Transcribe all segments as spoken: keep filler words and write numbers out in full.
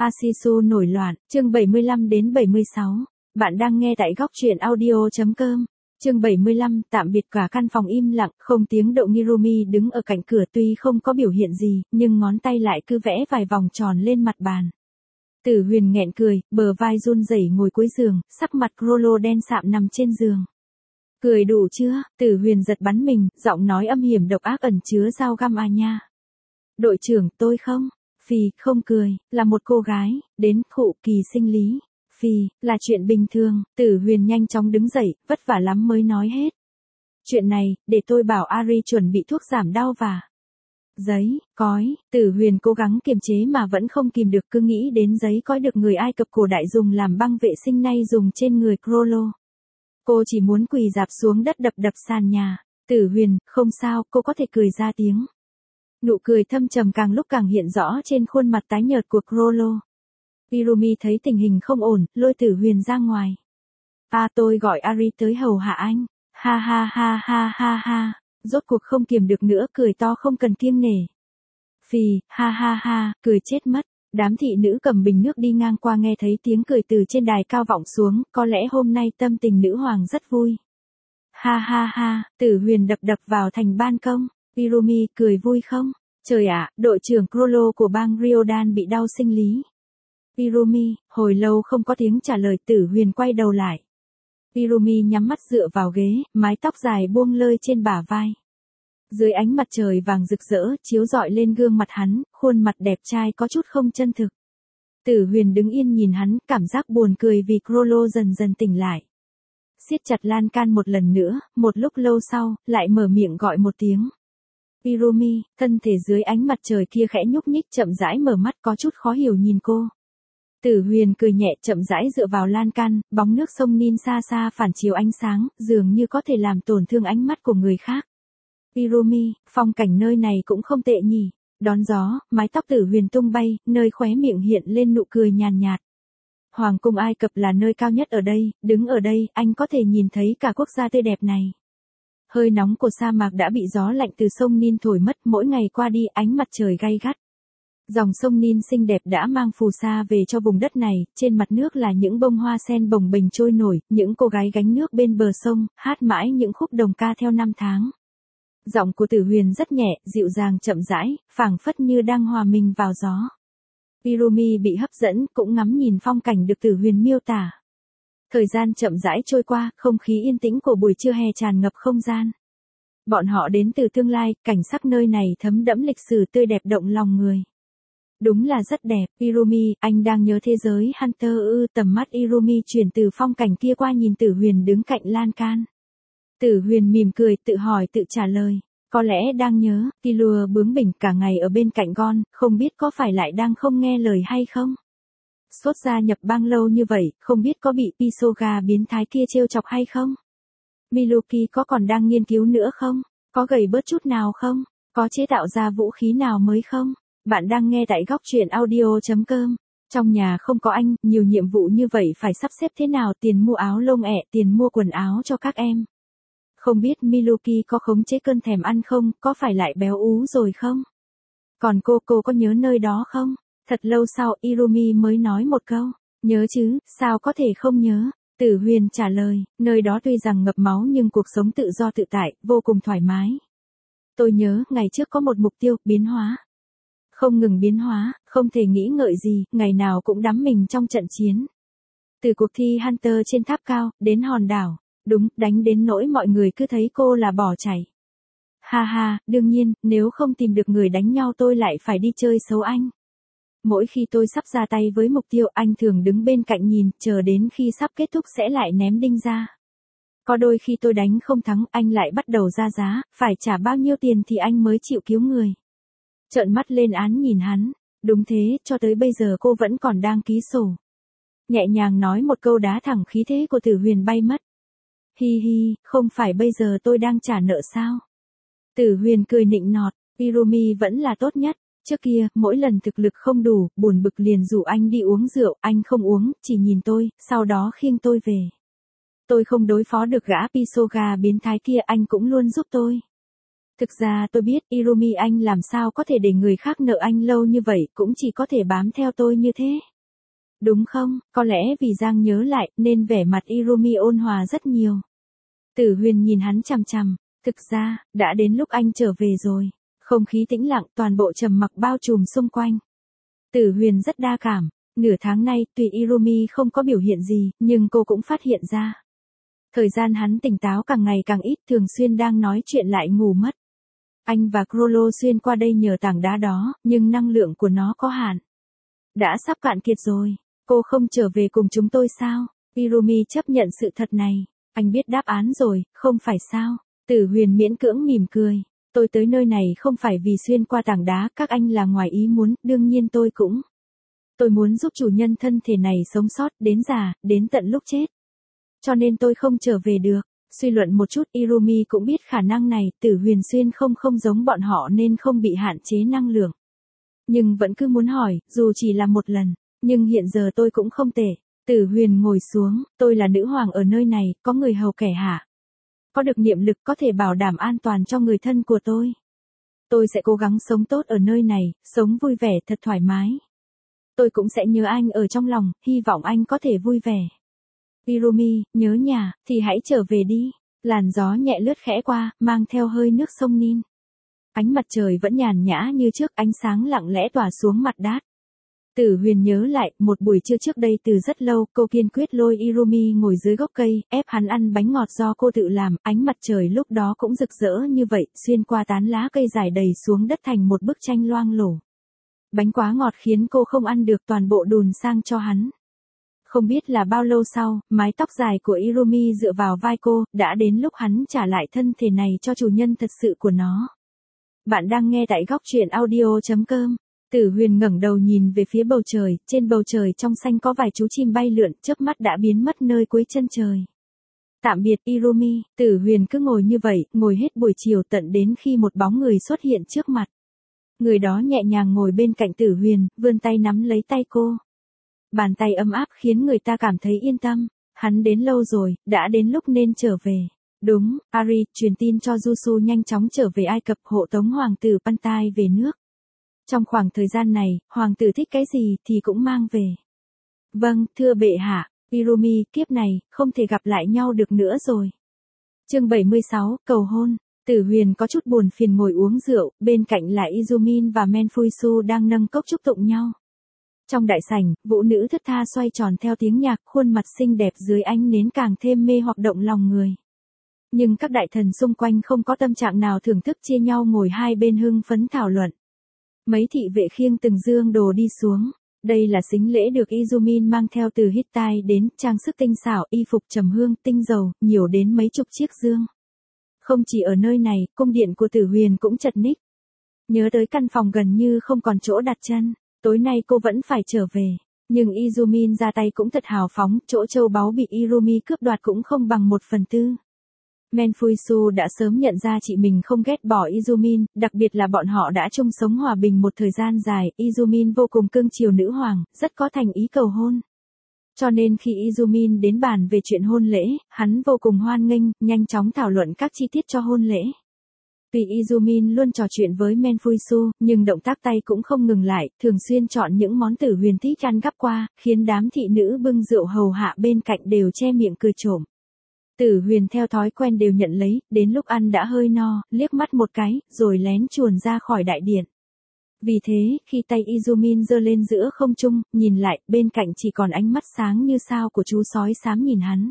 Asisu nổi loạn, chương bảy mươi lăm đến bảy mươi sáu. Bạn đang nghe tại góc truyện audio chấm com. Chương bảy mươi lăm, tạm biệt. Cả căn phòng im lặng, không tiếng động. Hirumi đứng ở cạnh cửa tuy không có biểu hiện gì, nhưng ngón tay lại cứ vẽ vài vòng tròn lên mặt bàn. Tử Huyền nghẹn cười, bờ vai run rẩy ngồi cuối giường, sắc mặt Crollo đen sạm nằm trên giường. Cười đủ chưa? Tử Huyền giật bắn mình, giọng nói âm hiểm độc ác ẩn chứa dao găm à nha. Đội trưởng, tôi không. Phì, không cười, là một cô gái, đến, khụ, kỳ sinh lý. Phì, là chuyện bình thường. Tử Huyền nhanh chóng đứng dậy, vất vả lắm mới nói hết. Chuyện này, để tôi bảo Ari chuẩn bị thuốc giảm đau và giấy, cói. Tử Huyền cố gắng kiềm chế mà vẫn không kìm được, cứ nghĩ đến giấy cói được người Ai Cập cổ đại dùng làm băng vệ sinh nay dùng trên người Crollo. Cô chỉ muốn quỳ rạp xuống đất đập đập sàn nhà. Tử Huyền, không sao, cô có thể cười ra tiếng. Nụ cười thâm trầm càng lúc càng hiện rõ trên khuôn mặt tái nhợt của Crollo. Hirumi thấy tình hình không ổn, lôi Tử Huyền ra ngoài. À, tôi gọi Ari tới hầu hạ anh. Ha ha ha ha ha ha. Rốt cuộc không kiềm được nữa, cười to không cần kiêng nể. Phì, ha ha ha, cười chết mất. Đám thị nữ cầm bình nước đi ngang qua nghe thấy tiếng cười từ trên đài cao vọng xuống, có lẽ hôm nay tâm tình nữ hoàng rất vui. Ha ha ha, Tử Huyền đập đập vào thành ban công. Hirumi, cười vui không? Trời ạ, đội trưởng Crollo của bang Riodan bị đau sinh lý. Hirumi, hồi lâu không có tiếng trả lời. Tử Huyền quay đầu lại. Hirumi nhắm mắt dựa vào ghế, mái tóc dài buông lơi trên bả vai. Dưới ánh mặt trời vàng rực rỡ, chiếu rọi lên gương mặt hắn, khuôn mặt đẹp trai có chút không chân thực. Tử Huyền đứng yên nhìn hắn, cảm giác buồn cười vì Crollo dần dần tỉnh lại. Siết chặt lan can một lần nữa, một lúc lâu sau, lại mở miệng gọi một tiếng. Hirumi, thân thể dưới ánh mặt trời kia khẽ nhúc nhích, chậm rãi mở mắt, có chút khó hiểu nhìn cô. Tử Huyền cười nhẹ, chậm rãi dựa vào lan can, bóng nước sông Nin xa xa phản chiếu ánh sáng, dường như có thể làm tổn thương ánh mắt của người khác. Hirumi, phong cảnh nơi này cũng không tệ nhỉ. Đón gió, mái tóc Tử Huyền tung bay, nơi khóe miệng hiện lên nụ cười nhàn nhạt. Hoàng cung Ai Cập là nơi cao nhất ở đây, đứng ở đây, anh có thể nhìn thấy cả quốc gia tươi đẹp này. Hơi nóng của sa mạc đã bị gió lạnh từ sông Nin thổi mất, mỗi ngày qua đi ánh mặt trời gay gắt. Dòng sông Nin xinh đẹp đã mang phù sa về cho vùng đất này, trên mặt nước là những bông hoa sen bồng bềnh trôi nổi, những cô gái gánh nước bên bờ sông, hát mãi những khúc đồng ca theo năm tháng. Giọng của Tử Huyền rất nhẹ, dịu dàng chậm rãi, phảng phất như đang hòa mình vào gió. Hirumi bị hấp dẫn, cũng ngắm nhìn phong cảnh được Tử Huyền miêu tả. Thời gian chậm rãi trôi qua, không khí yên tĩnh của buổi trưa hè tràn ngập không gian. Bọn họ đến từ tương lai, cảnh sắc nơi này thấm đẫm lịch sử tươi đẹp động lòng người. Đúng là rất đẹp. Hirumi, anh đang nhớ thế giới Hunter ư? Tầm mắt Hirumi chuyển từ phong cảnh kia qua nhìn Tử Huyền đứng cạnh lan can. Tử Huyền mỉm cười, tự hỏi tự trả lời. Có lẽ đang nhớ. Killua bướng bỉnh cả ngày ở bên cạnh Gon, không biết có phải lại đang không nghe lời hay không? Sốt gia nhập bang lâu như vậy, không biết có bị Pisoga biến thái kia trêu chọc hay không? Miluki có còn đang nghiên cứu nữa không? Có gầy bớt chút nào không? Có chế tạo ra vũ khí nào mới không? Bạn đang nghe tại góc truyện audio chấm com. Trong nhà không có anh, nhiều nhiệm vụ như vậy phải sắp xếp thế nào? Tiền mua áo lông ẹ, tiền mua quần áo cho các em. Không biết Miluki có khống chế cơn thèm ăn không? Có phải lại béo ú rồi không? Còn cô, cô có nhớ nơi đó không? Thật lâu sau, Hirumi mới nói một câu. Nhớ chứ, sao có thể không nhớ? Tử Huyền trả lời, nơi đó tuy rằng ngập máu nhưng cuộc sống tự do tự tại, vô cùng thoải mái. Tôi nhớ, ngày trước có một mục tiêu, biến hóa. Không ngừng biến hóa, không thể nghĩ ngợi gì, ngày nào cũng đắm mình trong trận chiến. Từ cuộc thi Hunter trên tháp cao, đến hòn đảo. Đúng, đánh đến nỗi mọi người cứ thấy cô là bỏ chạy. Ha ha, đương nhiên, nếu không tìm được người đánh nhau tôi lại phải đi chơi xấu anh. Mỗi khi tôi sắp ra tay với mục tiêu, anh thường đứng bên cạnh nhìn, chờ đến khi sắp kết thúc sẽ lại ném đinh ra. Có đôi khi tôi đánh không thắng, anh lại bắt đầu ra giá, phải trả bao nhiêu tiền thì anh mới chịu cứu người. Trợn mắt lên án nhìn hắn. Đúng thế, cho tới bây giờ cô vẫn còn đang ký sổ. Nhẹ nhàng nói một câu đá thẳng khí thế của Tử Huyền bay mất. Hi hi, không phải bây giờ tôi đang trả nợ sao? Tử Huyền cười nịnh nọt, Hirumi vẫn là tốt nhất. Trước kia, mỗi lần thực lực không đủ, buồn bực liền rủ anh đi uống rượu, anh không uống, chỉ nhìn tôi, sau đó khiêng tôi về. Tôi không đối phó được gã Pisoga biến thái kia, anh cũng luôn giúp tôi. Thực ra tôi biết, Hirumi anh làm sao có thể để người khác nợ anh lâu như vậy, cũng chỉ có thể bám theo tôi như thế. Đúng không, có lẽ vì Giang nhớ lại, nên vẻ mặt Irumi ôn hòa rất nhiều. Tử Huyền nhìn hắn chằm chằm, thực ra, đã đến lúc anh trở về rồi. Không khí tĩnh lặng, toàn bộ trầm mặc bao trùm xung quanh. Tử Huyền rất đa cảm, nửa tháng nay, tuy Irumi không có biểu hiện gì, nhưng cô cũng phát hiện ra. Thời gian hắn tỉnh táo càng ngày càng ít, thường xuyên đang nói chuyện lại ngủ mất. Anh và Crollo xuyên qua đây nhờ tảng đá đó, nhưng năng lượng của nó có hạn. Đã sắp cạn kiệt rồi, cô không trở về cùng chúng tôi sao? Irumi chấp nhận sự thật này. Anh biết đáp án rồi, không phải sao? Tử Huyền miễn cưỡng mỉm cười. Tôi tới nơi này không phải vì xuyên qua tảng đá, các anh là ngoài ý muốn, đương nhiên tôi cũng. Tôi muốn giúp chủ nhân thân thể này sống sót, đến già, đến tận lúc chết. Cho nên tôi không trở về được. Suy luận một chút, Irumi cũng biết khả năng này, Tử Huyền xuyên không không giống bọn họ nên không bị hạn chế năng lượng. Nhưng vẫn cứ muốn hỏi, dù chỉ là một lần, nhưng hiện giờ tôi cũng không tệ. Tử Huyền ngồi xuống, tôi là nữ hoàng ở nơi này, có người hầu kẻ hạ. Có được niệm lực có thể bảo đảm an toàn cho người thân của tôi. Tôi sẽ cố gắng sống tốt ở nơi này, sống vui vẻ thật thoải mái. Tôi cũng sẽ nhớ anh ở trong lòng, hy vọng anh có thể vui vẻ. Irumi, nhớ nhà, thì hãy trở về đi. Làn gió nhẹ lướt khẽ qua, mang theo hơi nước sông Nin. Ánh mặt trời vẫn nhàn nhã như trước, ánh sáng lặng lẽ tỏa xuống mặt đát. Tử Huyền nhớ lại, một buổi trưa trước đây từ rất lâu, cô kiên quyết lôi Irumi ngồi dưới gốc cây, ép hắn ăn bánh ngọt do cô tự làm, ánh mặt trời lúc đó cũng rực rỡ như vậy, xuyên qua tán lá cây dài đầy xuống đất thành một bức tranh loang lổ. Bánh quá ngọt khiến cô không ăn được, toàn bộ đùn sang cho hắn. Không biết là bao lâu sau, mái tóc dài của Irumi dựa vào vai cô, đã đến lúc hắn trả lại thân thể này cho chủ nhân thật sự của nó. Bạn đang nghe tại góc truyện audio chấm com. Tử Huyền ngẩng đầu nhìn về phía bầu trời, trên bầu trời trong xanh có vài chú chim bay lượn, chớp mắt đã biến mất nơi cuối chân trời. Tạm biệt Irumi, Tử Huyền cứ ngồi như vậy, ngồi hết buổi chiều tận đến khi một bóng người xuất hiện trước mặt. Người đó nhẹ nhàng ngồi bên cạnh Tử Huyền, vươn tay nắm lấy tay cô. Bàn tay ấm áp khiến người ta cảm thấy yên tâm. Hắn đến lâu rồi, đã đến lúc nên trở về. Đúng, Ari, truyền tin cho Jusu nhanh chóng trở về Ai Cập hộ tống hoàng tử Pantai về nước. Trong khoảng thời gian này, hoàng tử thích cái gì thì cũng mang về. Vâng, thưa bệ hạ, Irumi, kiếp này, không thể gặp lại nhau được nữa rồi. Chương bảy mươi sáu, cầu hôn. Tử Huyền có chút buồn phiền ngồi uống rượu, bên cạnh là Izumin và Menfuisu đang nâng cốc chúc tụng nhau. Trong đại sảnh, vũ nữ thướt tha xoay tròn theo tiếng nhạc, khuôn mặt xinh đẹp dưới ánh nến càng thêm mê hoặc động lòng người. Nhưng các đại thần xung quanh không có tâm trạng nào thưởng thức, chia nhau ngồi hai bên hưng phấn thảo luận. Mấy thị vệ khiêng từng dương đồ đi xuống. Đây là sính lễ được Izumin mang theo từ Hittite đến, trang sức tinh xảo, y phục trầm hương, tinh dầu, nhiều đến mấy chục chiếc dương. Không chỉ ở nơi này, cung điện của Tử Huyền cũng chật ních. Nhớ tới căn phòng gần như không còn chỗ đặt chân, tối nay cô vẫn phải trở về. Nhưng Izumin ra tay cũng thật hào phóng, chỗ châu báu bị Irumi cướp đoạt cũng không bằng một phần tư. Menfuisu đã sớm nhận ra chị mình không ghét bỏ Izumin, đặc biệt là bọn họ đã chung sống hòa bình một thời gian dài, Izumin vô cùng cưng chiều nữ hoàng, rất có thành ý cầu hôn. Cho nên khi Izumin đến bàn về chuyện hôn lễ, hắn vô cùng hoan nghênh, nhanh chóng thảo luận các chi tiết cho hôn lễ. Vì Izumin luôn trò chuyện với Menfuisu, nhưng động tác tay cũng không ngừng lại, thường xuyên chọn những món Tử Huyền thích ăn gắp qua, khiến đám thị nữ bưng rượu hầu hạ bên cạnh đều che miệng cười trộm. Tử Huyền theo thói quen đều nhận lấy, đến lúc ăn đã hơi no, liếc mắt một cái, rồi lén chuồn ra khỏi đại điện. Vì thế, khi tay Izumin giơ lên giữa không trung, nhìn lại, bên cạnh chỉ còn ánh mắt sáng như sao của chú sói xám nhìn hắn.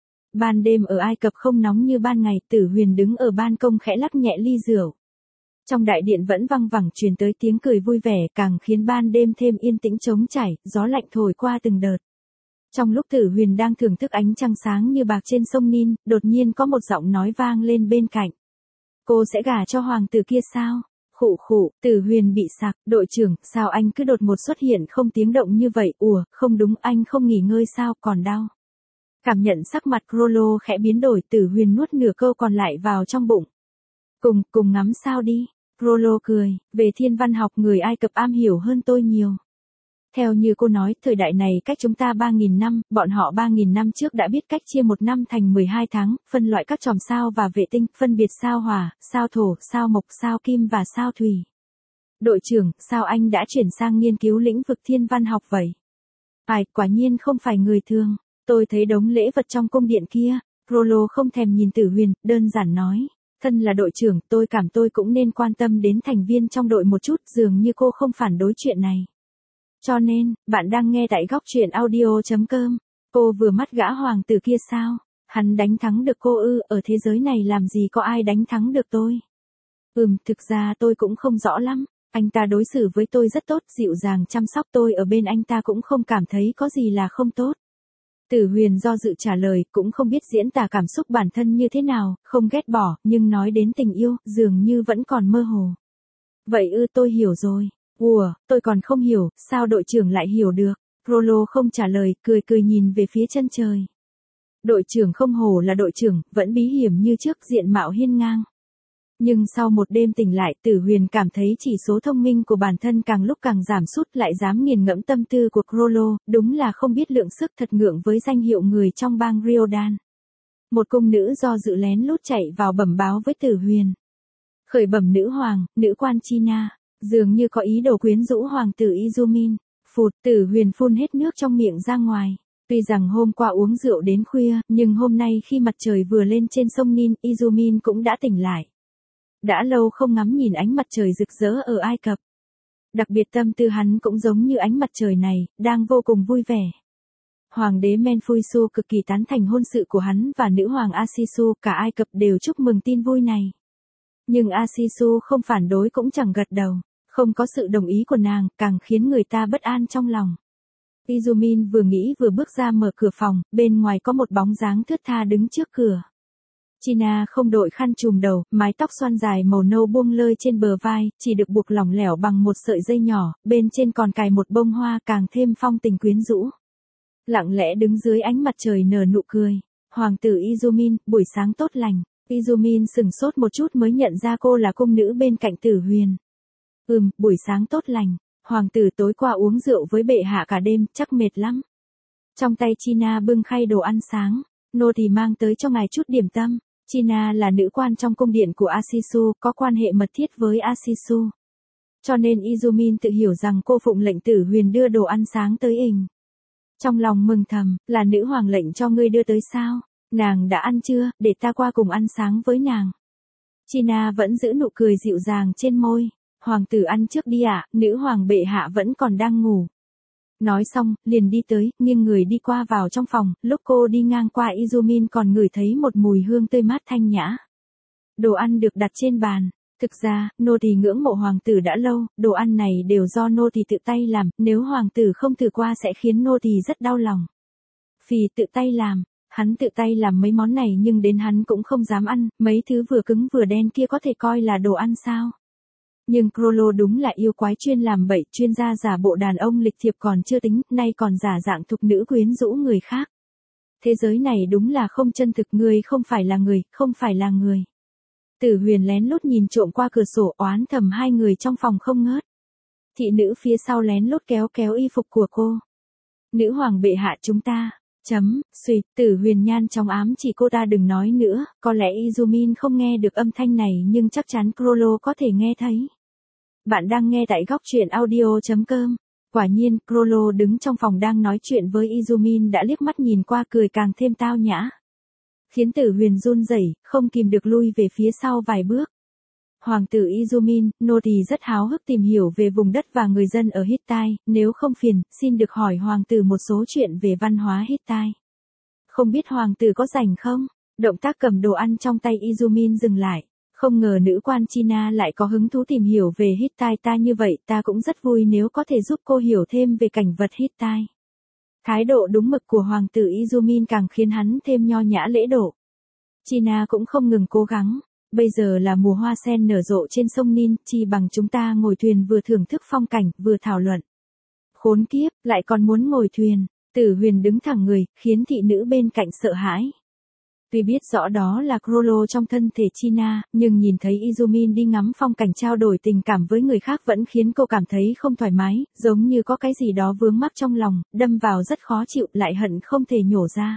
Ban đêm ở Ai Cập không nóng như ban ngày, Tử Huyền đứng ở ban công khẽ lắc nhẹ ly rượu. Trong đại điện vẫn văng vẳng truyền tới tiếng cười vui vẻ, càng khiến ban đêm thêm yên tĩnh trống trải, gió lạnh thổi qua từng đợt. Trong lúc Tử Huyền đang thưởng thức ánh trăng sáng như bạc trên sông Nin, đột nhiên có một giọng nói vang lên bên cạnh. Cô sẽ gả cho hoàng tử kia sao? Khụ khụ, Tử Huyền bị sặc, đội trưởng, sao anh cứ đột ngột xuất hiện không tiếng động như vậy, ủa, không đúng, anh không nghỉ ngơi sao, còn đau. Cảm nhận sắc mặt Crollo khẽ biến đổi, Tử Huyền nuốt nửa câu còn lại vào trong bụng. Cùng, cùng ngắm sao đi. Crollo cười, về thiên văn học người Ai Cập am hiểu hơn tôi nhiều. Theo như cô nói, thời đại này cách chúng ta ba nghìn năm, bọn họ ba nghìn năm trước đã biết cách chia một năm thành mười hai tháng, phân loại các chòm sao và vệ tinh, phân biệt sao hỏa, sao thổ, sao mộc, sao kim và sao thủy. Đội trưởng, sao anh đã chuyển sang nghiên cứu lĩnh vực thiên văn học vậy? Ai, quả nhiên không phải người thường. Tôi thấy đống lễ vật trong cung điện kia. Crollo không thèm nhìn Tử Huyền, đơn giản nói. Thân là đội trưởng, tôi cảm tôi cũng nên quan tâm đến thành viên trong đội một chút, dường như cô không phản đối chuyện này. Cho nên, bạn đang nghe tại góc truyện audio.com. Cô vừa mắt gã hoàng tử kia sao? Hắn đánh thắng được cô ư? Ở thế giới này làm gì có ai đánh thắng được tôi? Ừm, thực ra tôi cũng không rõ lắm. Anh ta đối xử với tôi rất tốt, dịu dàng chăm sóc tôi, ở bên anh ta cũng không cảm thấy có gì là không tốt. Tử Huyền do dự trả lời, cũng không biết diễn tả cảm xúc bản thân như thế nào, không ghét bỏ, nhưng nói đến tình yêu, dường như vẫn còn mơ hồ. Vậy ư, tôi hiểu rồi. Ủa, tôi còn không hiểu, sao đội trưởng lại hiểu được? Crollo không trả lời, cười cười nhìn về phía chân trời. Đội trưởng không hổ là đội trưởng, vẫn bí hiểm như trước, diện mạo hiên ngang. Nhưng sau một đêm tỉnh lại, Tử Huyền cảm thấy chỉ số thông minh của bản thân càng lúc càng giảm sút, lại dám nghiền ngẫm tâm tư của Crollo, đúng là không biết lượng sức, thật ngượng với danh hiệu người trong bang Riodan. Một cung nữ do dự lén lút chạy vào bẩm báo với Tử Huyền. Khởi bẩm nữ hoàng, nữ quan China, dường như có ý đồ quyến rũ hoàng tử Izumin. Phụt, Tử Huyền phun hết nước trong miệng ra ngoài. Tuy rằng hôm qua uống rượu đến khuya, nhưng hôm nay khi mặt trời vừa lên trên sông Nin, Izumin cũng đã tỉnh lại. Đã lâu không ngắm nhìn ánh mặt trời rực rỡ ở Ai Cập. Đặc biệt tâm tư hắn cũng giống như ánh mặt trời này, đang vô cùng vui vẻ. Hoàng đế Menfuisu cực kỳ tán thành hôn sự của hắn và nữ hoàng Asisu, cả Ai Cập đều chúc mừng tin vui này. Nhưng Asisu không phản đối cũng chẳng gật đầu, không có sự đồng ý của nàng, càng khiến người ta bất an trong lòng. Izumin vừa nghĩ vừa bước ra mở cửa phòng, bên ngoài có một bóng dáng thướt tha đứng trước cửa. China không đội khăn trùm đầu, mái tóc xoăn dài màu nâu buông lơi trên bờ vai, chỉ được buộc lỏng lẻo bằng một sợi dây nhỏ, bên trên còn cài một bông hoa, càng thêm phong tình quyến rũ. Lặng lẽ đứng dưới ánh mặt trời nở nụ cười. Hoàng tử Izumin, buổi sáng tốt lành. Izumin sừng sốt một chút mới nhận ra cô là cung nữ bên cạnh Tử Huyền. Ừm, buổi sáng tốt lành. Hoàng tử tối qua uống rượu với bệ hạ cả đêm, chắc mệt lắm. Trong tay China bưng khay đồ ăn sáng, nô tỳ mang tới cho ngài chút điểm tâm. China là nữ quan trong cung điện của Asisu, có quan hệ mật thiết với Asisu. Cho nên Izumin tự hiểu rằng cô phụng lệnh Tử Huyền đưa đồ ăn sáng tới ình. Trong lòng mừng thầm, là nữ hoàng lệnh cho ngươi đưa tới sao? Nàng đã ăn chưa, để ta qua cùng ăn sáng với nàng. China vẫn giữ nụ cười dịu dàng trên môi. Hoàng tử ăn trước đi ạ, nữ hoàng bệ hạ vẫn còn đang ngủ. Nói xong, liền đi tới, nghiêng người đi qua vào trong phòng, lúc cô đi ngang qua Izumin còn ngửi thấy một mùi hương tươi mát thanh nhã. Đồ ăn được đặt trên bàn. Thực ra, nô tỳ ngưỡng mộ hoàng tử đã lâu, đồ ăn này đều do nô tỳ tự tay làm, nếu hoàng tử không thử qua sẽ khiến nô tỳ rất đau lòng. Phì, tự tay làm, hắn tự tay làm mấy món này nhưng đến hắn cũng không dám ăn, mấy thứ vừa cứng vừa đen kia có thể coi là đồ ăn sao? Nhưng Crollo đúng là yêu quái chuyên làm bậy, chuyên gia giả bộ đàn ông lịch thiệp còn chưa tính, nay còn giả dạng thục nữ quyến rũ người khác. Thế giới này đúng là không chân thực, người không phải là người, không phải là người. Tử Huyền lén lút nhìn trộm qua cửa sổ, oán thầm hai người trong phòng không ngớt. Thị nữ phía sau lén lút kéo kéo y phục của cô. Nữ hoàng bệ hạ chúng ta, chấm, suy, Tử Huyền nhan trong ám chỉ cô ta đừng nói nữa, có lẽ Izumin không nghe được âm thanh này nhưng chắc chắn Crollo có thể nghe thấy. Bạn đang nghe tại góc truyện audio.com. Quả nhiên, Crollo đứng trong phòng đang nói chuyện với Izumin đã liếc mắt nhìn qua cười càng thêm tao nhã. Khiến Tử Huyền run rẩy, không kìm được lui về phía sau vài bước. Hoàng tử Izumin, nô tỳ rất háo hức tìm hiểu về vùng đất và người dân ở Hittite, nếu không phiền, xin được hỏi hoàng tử một số chuyện về văn hóa Hittite. Không biết hoàng tử có rảnh không? Động tác cầm đồ ăn trong tay Izumin dừng lại. Không ngờ nữ quan China lại có hứng thú tìm hiểu về Hittite ta như vậy, ta cũng rất vui nếu có thể giúp cô hiểu thêm về cảnh vật Hittite. Thái độ đúng mực của hoàng tử Izumin càng khiến hắn thêm nho nhã lễ độ. China cũng không ngừng cố gắng. Bây giờ là mùa hoa sen nở rộ trên sông Nin, chi bằng chúng ta ngồi thuyền vừa thưởng thức phong cảnh, vừa thảo luận. Khốn kiếp, lại còn muốn ngồi thuyền. Tử Huyền đứng thẳng người, khiến thị nữ bên cạnh sợ hãi. Tuy biết rõ đó là Crollo trong thân thể China, nhưng nhìn thấy Izumin đi ngắm phong cảnh trao đổi tình cảm với người khác vẫn khiến cô cảm thấy không thoải mái, giống như có cái gì đó vướng mắc trong lòng, đâm vào rất khó chịu, lại hận không thể nhổ ra.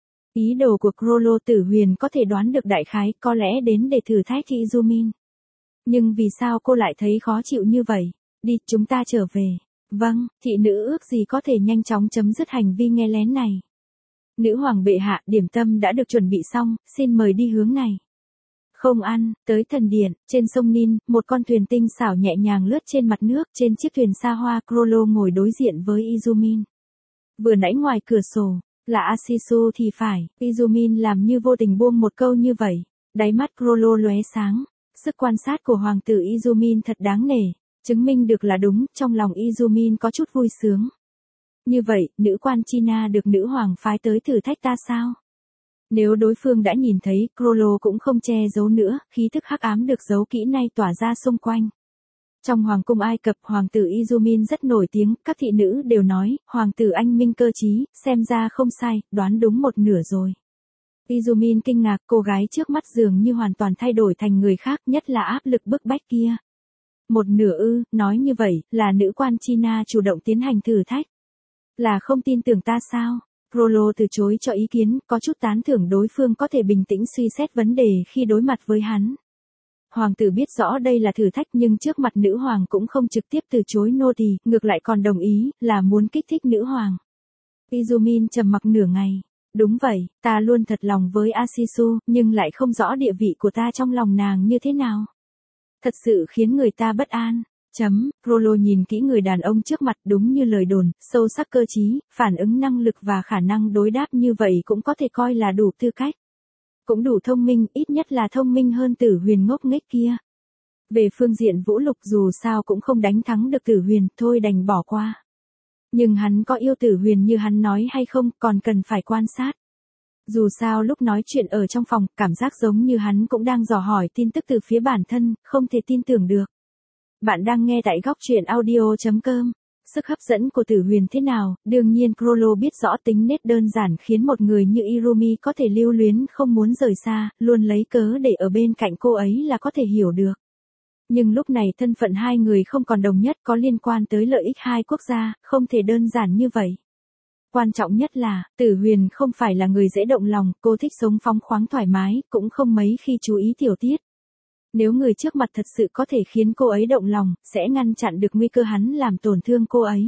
Ý đồ của Crollo Tử Huyền có thể đoán được đại khái, có lẽ đến để thử thách Izumin. Nhưng vì sao cô lại thấy khó chịu như vậy? Đi, chúng ta trở về. Vâng, thị nữ ước gì có thể nhanh chóng chấm dứt hành vi nghe lén này. Nữ hoàng bệ hạ, điểm tâm đã được chuẩn bị xong, xin mời đi hướng này. Không ăn, tới thần điện, trên sông Nin, một con thuyền tinh xảo nhẹ nhàng lướt trên mặt nước, trên chiếc thuyền xa hoa, Crollo ngồi đối diện với Izumin. Vừa nãy ngoài cửa sổ, là Asisu thì phải, Izumin làm như vô tình buông một câu như vậy, đáy mắt Crollo lóe sáng, sức quan sát của hoàng tử Izumin thật đáng nể, chứng minh được là đúng, trong lòng Izumin có chút vui sướng. Như vậy, nữ quan China được nữ hoàng phái tới thử thách ta sao? Nếu đối phương đã nhìn thấy, Crollo cũng không che giấu nữa, khí thức hắc ám được giấu kỹ nay tỏa ra xung quanh. Trong hoàng cung Ai Cập, hoàng tử Izumin rất nổi tiếng, các thị nữ đều nói, hoàng tử anh minh cơ trí, xem ra không sai, đoán đúng một nửa rồi. Izumin kinh ngạc, cô gái trước mắt dường như hoàn toàn thay đổi thành người khác, nhất là áp lực bức bách kia. Một nửa ư, nói như vậy, là nữ quan China chủ động tiến hành thử thách. Là không tin tưởng ta sao? Crollo từ chối cho ý kiến, có chút tán thưởng đối phương có thể bình tĩnh suy xét vấn đề khi đối mặt với hắn. Hoàng tử biết rõ đây là thử thách nhưng trước mặt nữ hoàng cũng không trực tiếp từ chối nô tỳ, ngược lại còn đồng ý, là muốn kích thích nữ hoàng. Izumin trầm mặc nửa ngày. Đúng vậy, ta luôn thật lòng với Asisu, nhưng lại không rõ địa vị của ta trong lòng nàng như thế nào. Thật sự khiến người ta bất an. Chấm, Crollo nhìn kỹ người đàn ông trước mặt đúng như lời đồn, sâu sắc cơ trí, phản ứng năng lực và khả năng đối đáp như vậy cũng có thể coi là đủ tư cách. Cũng đủ thông minh, ít nhất là thông minh hơn Tử Huyền ngốc nghếch kia. Về phương diện vũ lục dù sao cũng không đánh thắng được Tử Huyền, thôi đành bỏ qua. Nhưng hắn có yêu Tử Huyền như hắn nói hay không, còn cần phải quan sát. Dù sao lúc nói chuyện ở trong phòng, cảm giác giống như hắn cũng đang dò hỏi tin tức từ phía bản thân, không thể tin tưởng được. Bạn đang nghe tại góc truyện audio chấm com. Sức hấp dẫn của Tử Huyền thế nào, đương nhiên Crollo biết rõ tính nết đơn giản khiến một người như Irumi có thể lưu luyến không muốn rời xa, luôn lấy cớ để ở bên cạnh cô ấy là có thể hiểu được. Nhưng lúc này thân phận hai người không còn đồng nhất, có liên quan tới lợi ích hai quốc gia, không thể đơn giản như vậy. Quan trọng nhất là, Tử Huyền không phải là người dễ động lòng, cô thích sống phóng khoáng thoải mái, cũng không mấy khi chú ý tiểu tiết. Nếu người trước mặt thật sự có thể khiến cô ấy động lòng, sẽ ngăn chặn được nguy cơ hắn làm tổn thương cô ấy.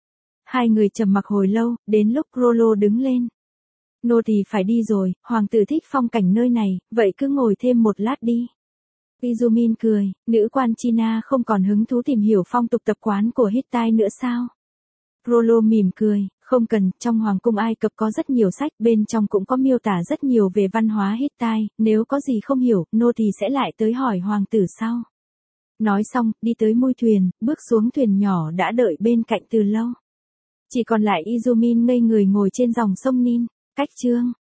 Hai người trầm mặc hồi lâu, đến lúc Crollo đứng lên. Nô tỳ phải đi rồi, hoàng tử thích phong cảnh nơi này, vậy cứ ngồi thêm một lát đi. Izumin cười, nữ quan China không còn hứng thú tìm hiểu phong tục tập quán của Hittite nữa sao? Crollo mỉm cười, không cần, trong hoàng cung Ai Cập có rất nhiều sách, bên trong cũng có miêu tả rất nhiều về văn hóa Hittite, nếu có gì không hiểu, nô tỳ sẽ lại tới hỏi hoàng tử sau. Nói xong, đi tới mui thuyền, bước xuống thuyền nhỏ đã đợi bên cạnh từ lâu. Chỉ còn lại Izumin ngây người ngồi trên dòng sông Nin, cách chương.